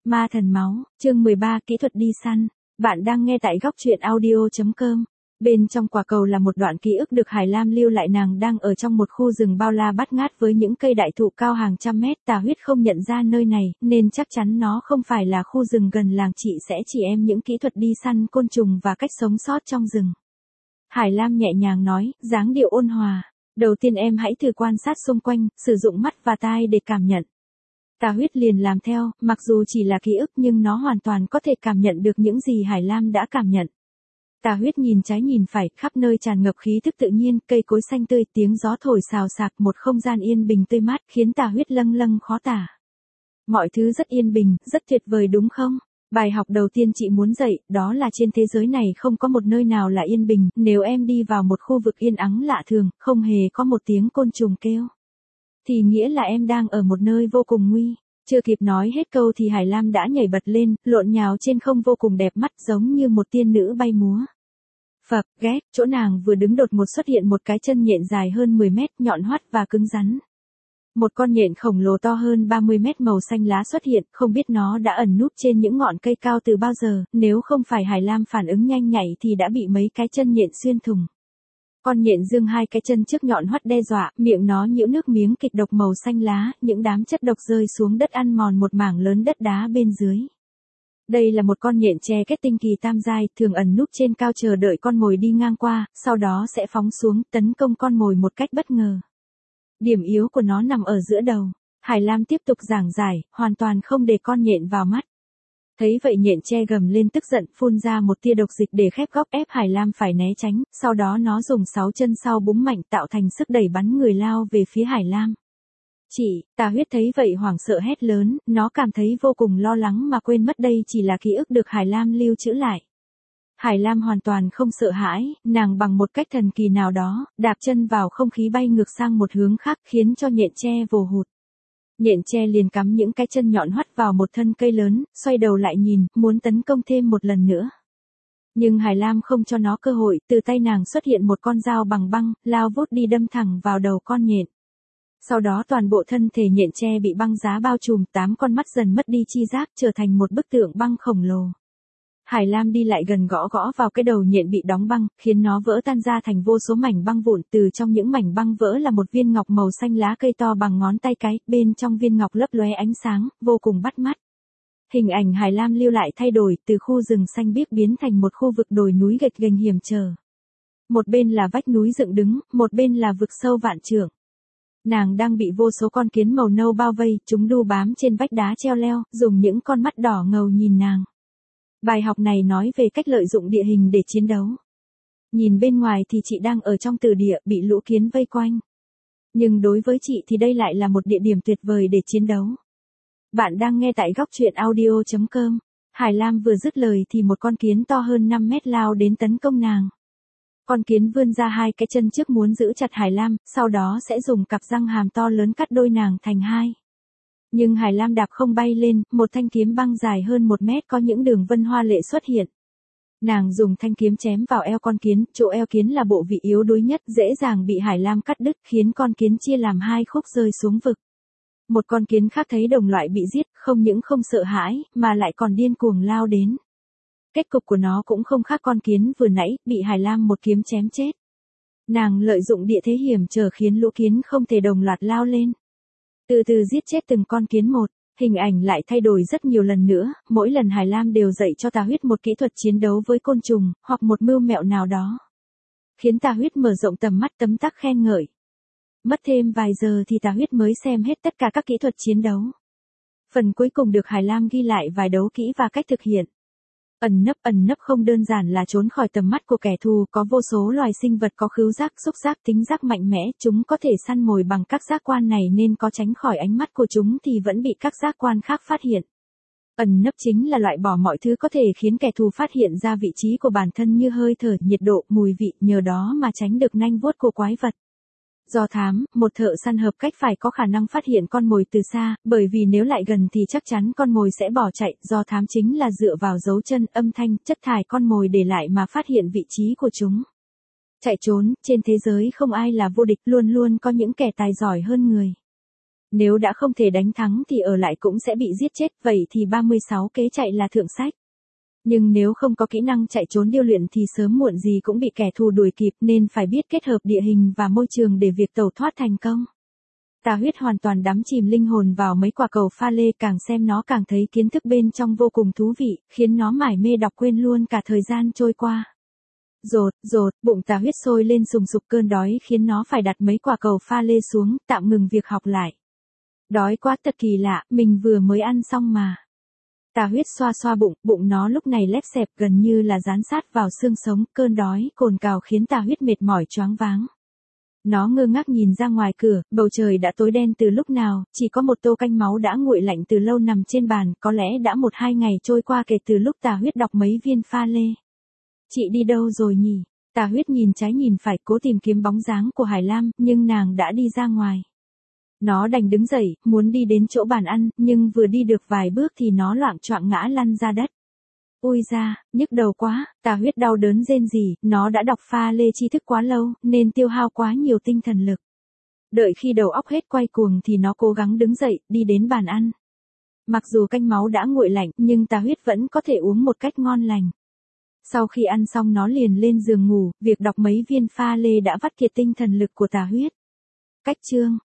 Ma thần máu, chương 13, kỹ thuật đi săn. Bạn đang nghe tại góc truyện audio.com. Bên trong quả cầu là một đoạn ký ức được Hải Lam lưu lại, nàng đang ở trong một khu rừng bao la bát ngát với những cây đại thụ cao hàng trăm mét. Tà Huyết không nhận ra nơi này, nên chắc chắn nó không phải là khu rừng gần làng. Chị sẽ chỉ em những kỹ thuật đi săn côn trùng và cách sống sót trong rừng. Hải Lam nhẹ nhàng nói, dáng điệu ôn hòa. Đầu tiên em hãy thử quan sát xung quanh, sử dụng mắt và tai để cảm nhận. Tà Huyết liền làm theo, mặc dù chỉ là ký ức nhưng nó hoàn toàn có thể cảm nhận được những gì Hải Lam đã cảm nhận. Tà Huyết nhìn trái nhìn phải, khắp nơi tràn ngập khí thức tự nhiên, cây cối xanh tươi, tiếng gió thổi xào xạc, một không gian yên bình tươi mát khiến Tà Huyết lâng lâng khó tả. Mọi thứ rất yên bình, rất tuyệt vời đúng không? Bài học đầu tiên chị muốn dạy, đó là trên thế giới này không có một nơi nào là yên bình. Nếu em đi vào một khu vực yên ắng lạ thường, không hề có một tiếng côn trùng kêu, thì nghĩa là em đang ở một nơi vô cùng nguy. Chưa kịp nói hết câu thì Hải Lam đã nhảy bật lên, lộn nhào trên không vô cùng đẹp mắt, giống như một tiên nữ bay múa. Phập, ghét, chỗ nàng vừa đứng đột ngột xuất hiện một cái chân nhện dài hơn 10 mét, nhọn hoắt và cứng rắn. Một con nhện khổng lồ to hơn 30 mét màu xanh lá xuất hiện, không biết nó đã ẩn núp trên những ngọn cây cao từ bao giờ, nếu không phải Hải Lam phản ứng nhanh nhạy thì đã bị mấy cái chân nhện xuyên thủng. Con nhện giương hai cái chân trước nhọn hoắt đe dọa, miệng nó nhiễu nước miếng kịch độc màu xanh lá, những đám chất độc rơi xuống đất ăn mòn một mảng lớn đất đá bên dưới. Đây là một con nhện tre kết tinh kỳ tam giai, thường ẩn núp trên cao chờ đợi con mồi đi ngang qua, sau đó sẽ phóng xuống, tấn công con mồi một cách bất ngờ. Điểm yếu của nó nằm ở giữa đầu. Hải Lam tiếp tục giảng giải, hoàn toàn không để con nhện vào mắt. Thấy vậy nhện tre gầm lên tức giận, phun ra một tia độc dịch để khép góc ép Hải Lam phải né tránh, sau đó nó dùng 6 chân sau búng mạnh tạo thành sức đẩy bắn người lao về phía Hải Lam. Chị, Tà Huyết thấy vậy hoảng sợ hét lớn, nó cảm thấy vô cùng lo lắng mà quên mất đây chỉ là ký ức được Hải Lam lưu trữ lại. Hải Lam hoàn toàn không sợ hãi, nàng bằng một cách thần kỳ nào đó, đạp chân vào không khí bay ngược sang một hướng khác khiến cho nhện tre vồ hụt. Nhện tre liền cắm những cái chân nhọn hoắt vào một thân cây lớn, xoay đầu lại nhìn, muốn tấn công thêm một lần nữa. Nhưng Hải Lam không cho nó cơ hội, từ tay nàng xuất hiện một con dao bằng băng, lao vút đi đâm thẳng vào đầu con nhện. Sau đó toàn bộ thân thể nhện tre bị băng giá bao trùm, 8 con mắt dần mất đi chi giác, trở thành một bức tượng băng khổng lồ. Hải Lam đi lại gần gõ gõ vào cái đầu nhện bị đóng băng, khiến nó vỡ tan ra thành vô số mảnh băng vụn, từ trong những mảnh băng vỡ là một viên ngọc màu xanh lá cây to bằng ngón tay cái, bên trong viên ngọc lấp lóe ánh sáng, vô cùng bắt mắt. Hình ảnh Hải Lam lưu lại thay đổi, từ khu rừng xanh biếc biến thành một khu vực đồi núi gập ghềnh hiểm trở. Một bên là vách núi dựng đứng, một bên là vực sâu vạn trượng. Nàng đang bị vô số con kiến màu nâu bao vây, chúng đu bám trên vách đá treo leo, dùng những con mắt đỏ ngầu nhìn nàng. Bài học này nói về cách lợi dụng địa hình để chiến đấu. Nhìn bên ngoài thì chị đang ở trong tử địa, bị lũ kiến vây quanh. Nhưng đối với chị thì đây lại là một địa điểm tuyệt vời để chiến đấu. Bạn đang nghe tại góc truyện audio.com. Hải Lam vừa dứt lời thì một con kiến to hơn 5 mét lao đến tấn công nàng. Con kiến vươn ra hai cái chân trước muốn giữ chặt Hải Lam, sau đó sẽ dùng cặp răng hàm to lớn cắt đôi nàng thành hai. Nhưng Hải Lam đạp không bay lên, một thanh kiếm băng dài hơn 1 mét có những đường vân hoa lệ xuất hiện. Nàng dùng thanh kiếm chém vào eo con kiến, chỗ eo kiến là bộ vị yếu đuối nhất, dễ dàng bị Hải Lam cắt đứt, khiến con kiến chia làm hai khúc rơi xuống vực. Một con kiến khác thấy đồng loại bị giết, không những không sợ hãi, mà lại còn điên cuồng lao đến. Kết cục của nó cũng không khác con kiến vừa nãy, bị Hải Lam một kiếm chém chết. Nàng lợi dụng địa thế hiểm trở khiến lũ kiến không thể đồng loạt lao lên. Từ từ giết chết từng con kiến một, hình ảnh lại thay đổi rất nhiều lần nữa, mỗi lần Hải Lam đều dạy cho Tà Huyết một kỹ thuật chiến đấu với côn trùng, hoặc một mưu mẹo nào đó. Khiến Tà Huyết mở rộng tầm mắt tấm tắc khen ngợi. Mất thêm vài giờ thì Tà Huyết mới xem hết tất cả các kỹ thuật chiến đấu. Phần cuối cùng được Hải Lam ghi lại vài đấu kỹ và cách thực hiện. Ẩn nấp không đơn giản là trốn khỏi tầm mắt của kẻ thù, có vô số loài sinh vật có khứu giác, xúc giác, tính giác mạnh mẽ, chúng có thể săn mồi bằng các giác quan này nên có tránh khỏi ánh mắt của chúng thì vẫn bị các giác quan khác phát hiện. Ẩn nấp chính là loại bỏ mọi thứ có thể khiến kẻ thù phát hiện ra vị trí của bản thân như hơi thở, nhiệt độ, mùi vị, nhờ đó mà tránh được nanh vuốt của quái vật. Do thám, một thợ săn hợp cách phải có khả năng phát hiện con mồi từ xa, bởi vì nếu lại gần thì chắc chắn con mồi sẽ bỏ chạy. Do thám chính là dựa vào dấu chân, âm thanh, chất thải con mồi để lại mà phát hiện vị trí của chúng. Chạy trốn, trên thế giới không ai là vô địch, luôn luôn có những kẻ tài giỏi hơn người. Nếu đã không thể đánh thắng thì ở lại cũng sẽ bị giết chết, vậy thì 36 kế chạy là thượng sách. Nhưng nếu không có kỹ năng chạy trốn điêu luyện thì sớm muộn gì cũng bị kẻ thù đuổi kịp, nên phải biết kết hợp địa hình và môi trường để việc tẩu thoát thành công. Tà Huyết hoàn toàn đắm chìm linh hồn vào mấy quả cầu pha lê, càng xem nó càng thấy kiến thức bên trong vô cùng thú vị, khiến nó mải mê đọc quên luôn cả thời gian trôi qua. Rột, bụng Tà Huyết sôi lên sùng sục, cơn đói khiến nó phải đặt mấy quả cầu pha lê xuống, tạm ngừng việc học lại. Đói quá thật kỳ lạ, mình vừa mới ăn xong mà. Tà Huyết xoa xoa bụng nó lúc này lép xẹp gần như là dán sát vào xương sống, cơn đói cồn cào khiến Tà Huyết mệt mỏi choáng váng. Nó ngơ ngác nhìn ra ngoài cửa, bầu trời đã tối đen từ lúc nào, chỉ có một tô canh máu đã nguội lạnh từ lâu nằm trên bàn, có lẽ đã 1-2 ngày trôi qua kể từ lúc Tà Huyết đọc mấy viên pha lê. Chị đi đâu rồi nhỉ? Tà Huyết nhìn trái nhìn phải cố tìm kiếm bóng dáng của Hải Lam, nhưng nàng đã đi ra ngoài. Nó đành đứng dậy, muốn đi đến chỗ bàn ăn, nhưng vừa đi được vài bước thì nó loạng choạng ngã lăn ra đất. Ui da, nhức đầu quá, Tà Huyết đau đớn rên rỉ, nó đã đọc pha lê tri thức quá lâu, nên tiêu hao quá nhiều tinh thần lực. Đợi khi đầu óc hết quay cuồng thì nó cố gắng đứng dậy, đi đến bàn ăn. Mặc dù canh máu đã nguội lạnh, nhưng Tà Huyết vẫn có thể uống một cách ngon lành. Sau khi ăn xong nó liền lên giường ngủ, việc đọc mấy viên pha lê đã vắt kiệt tinh thần lực của Tà Huyết. Cách chương